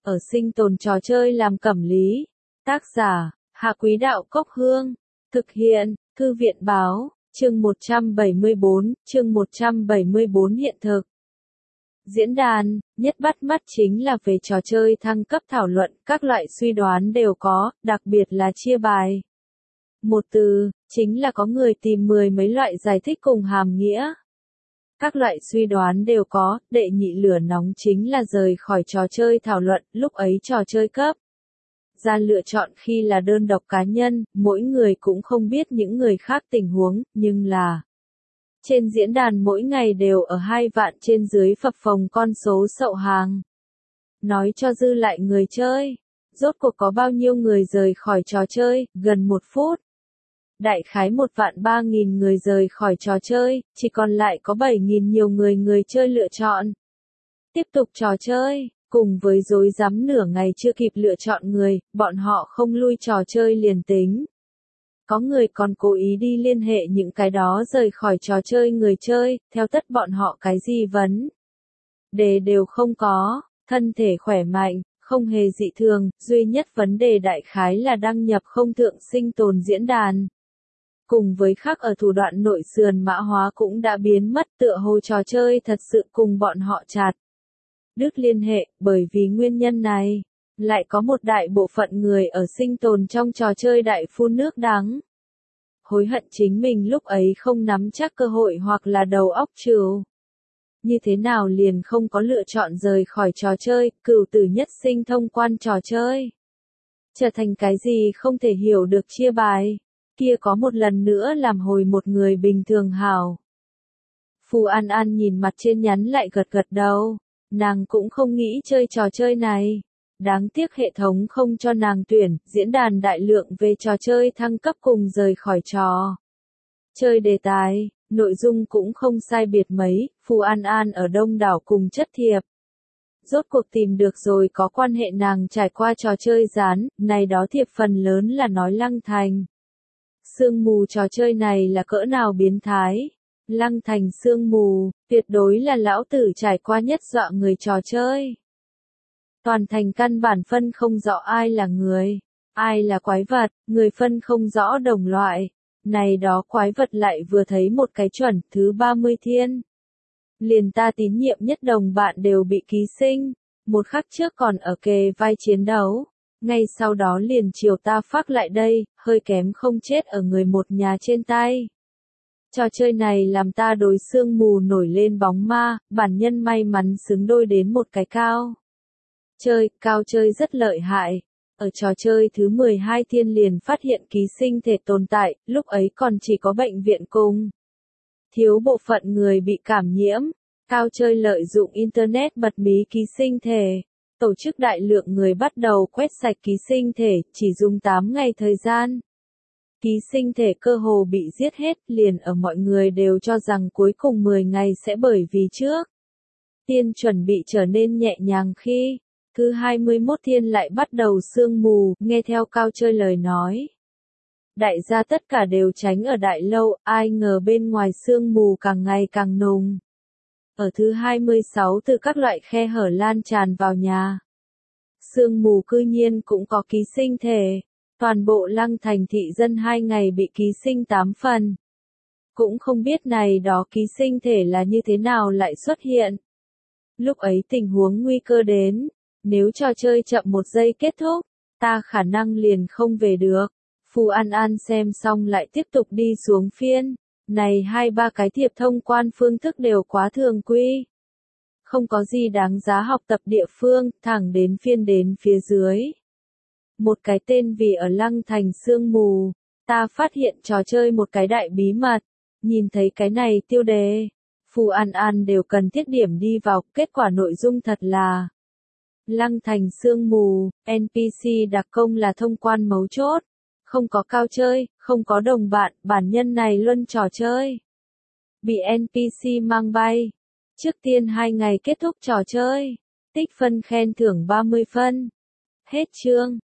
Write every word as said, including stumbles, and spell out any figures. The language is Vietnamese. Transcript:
ở sinh tồn trò chơi làm cẩm lý. Tác giả, Hạ Quý Đạo Cốc Hương. Thực hiện, Thư viện Báo, chương một trăm bảy mươi bốn, chương một trăm bảy mươi bốn hiện thực. Diễn đàn, nhất bắt mắt chính là về trò chơi thăng cấp thảo luận, các loại suy đoán đều có, đặc biệt là chia bài. Một từ, chính là có người tìm mười mấy loại giải thích cùng hàm nghĩa. Các loại suy đoán đều có, đệ nhị lửa nóng chính là rời khỏi trò chơi thảo luận, lúc ấy trò chơi cấp. Ra lựa chọn khi là đơn độc cá nhân, mỗi người cũng không biết những người khác tình huống, nhưng là trên diễn đàn mỗi ngày đều ở hai vạn trên dưới phập phồng con số sậu hàng. Nói cho dư lại người chơi, rốt cuộc có bao nhiêu người rời khỏi trò chơi, gần một phút. Đại khái một vạn ba nghìn người rời khỏi trò chơi, chỉ còn lại có bảy nghìn nhiều người người chơi lựa chọn. Tiếp tục trò chơi, cùng với rối rắm nửa ngày chưa kịp lựa chọn người, bọn họ không lui trò chơi liền tính. Có người còn cố ý đi liên hệ những cái đó rời khỏi trò chơi người chơi, theo tất bọn họ cái gì vấn đề đều không có, thân thể khỏe mạnh, không hề dị thường, duy nhất vấn đề đại khái là đăng nhập không thượng sinh tồn diễn đàn. Cùng với khác ở thủ đoạn nội sườn mã hóa cũng đã biến mất, tựa hồ trò chơi thật sự cùng bọn họ chặt đứt liên hệ, bởi vì nguyên nhân này, lại có một đại bộ phận người ở sinh tồn trong trò chơi đại phun nước đắng. Hối hận chính mình lúc ấy không nắm chắc cơ hội hoặc là đầu óc trừu. Như thế nào liền không có lựa chọn rời khỏi trò chơi, cửu tử nhất sinh thông quan trò chơi. Trở thành cái gì không thể hiểu được chia bài. Kia có một lần nữa làm hồi một người bình thường hảo. Phù An An nhìn mặt trên nhắn lại gật gật đầu. Nàng cũng không nghĩ chơi trò chơi này. Đáng tiếc hệ thống không cho nàng tuyển, diễn đàn đại lượng về trò chơi thăng cấp cùng rời khỏi trò chơi đề tài, nội dung cũng không sai biệt mấy, Phù An An ở đông đảo cùng chất thiệp. Rốt cuộc tìm được rồi có quan hệ nàng trải qua trò chơi rán, này đó thiệp phần lớn là nói Lăng Thành. Sương mù trò chơi này là cỡ nào biến thái. Lăng Thành sương mù, tuyệt đối là lão tử trải qua nhất dọa người trò chơi. Toàn thành căn bản phân không rõ ai là người, ai là quái vật, người phân không rõ đồng loại. Này đó quái vật lại vừa thấy một cái chuẩn, thứ ba mươi thiên. Liền ta tín nhiệm nhất đồng bạn đều bị ký sinh, một khắc trước còn ở kề vai chiến đấu. Ngay sau đó liền chiều ta phát lại đây, hơi kém không chết ở người một nhà trên tay. Trò chơi này làm ta đối sương mù nổi lên bóng ma, bản nhân may mắn xứng đôi đến một cái cao. Chơi, cao chơi rất lợi hại. Ở trò chơi thứ mười hai thiên liền phát hiện ký sinh thể tồn tại, lúc ấy còn chỉ có bệnh viện cùng. Thiếu bộ phận người bị cảm nhiễm. Cao chơi lợi dụng Internet bật mí ký sinh thể. Tổ chức đại lượng người bắt đầu quét sạch ký sinh thể, chỉ dùng tám ngày thời gian. Ký sinh thể cơ hồ bị giết hết, liền ở mọi người đều cho rằng cuối cùng mười ngày sẽ bởi vì trước tiên chuẩn bị trở nên nhẹ nhàng khi thứ hai mươi mốt thiên lại bắt đầu sương mù, nghe theo cao chơi lời nói. Đại gia tất cả đều tránh ở đại lâu, ai ngờ bên ngoài sương mù càng ngày càng nồng. Ở thứ hai mươi sáu từ các loại khe hở lan tràn vào nhà. Sương mù cư nhiên cũng có ký sinh thể. Toàn bộ Lăng Thành thị dân hai ngày bị ký sinh tám phần. Cũng không biết này đó ký sinh thể là như thế nào lại xuất hiện. Lúc ấy tình huống nguy cơ đến. Nếu trò chơi chậm một giây kết thúc, ta khả năng liền không về được. Phù An An xem xong lại tiếp tục đi xuống phiên. Này hai ba cái thiệp thông quan phương thức đều quá thường quy. Không có gì đáng giá học tập địa phương, thẳng đến phiên đến phía dưới. Một cái tên vì ở Lăng Thành sương mù, ta phát hiện trò chơi một cái đại bí mật. Nhìn thấy cái này tiêu đề, Phù An An đều cần thiết điểm đi vào, kết quả nội dung thật là Lăng Thành sương mù, en pê xê đặc công là thông quan mấu chốt. Không có cao chơi, không có đồng bạn, bản nhân này luân trò chơi. Bị en pê xê mang bay. Trước tiên hai ngày kết thúc trò chơi. Tích phân khen thưởng ba mươi phân. Hết chương.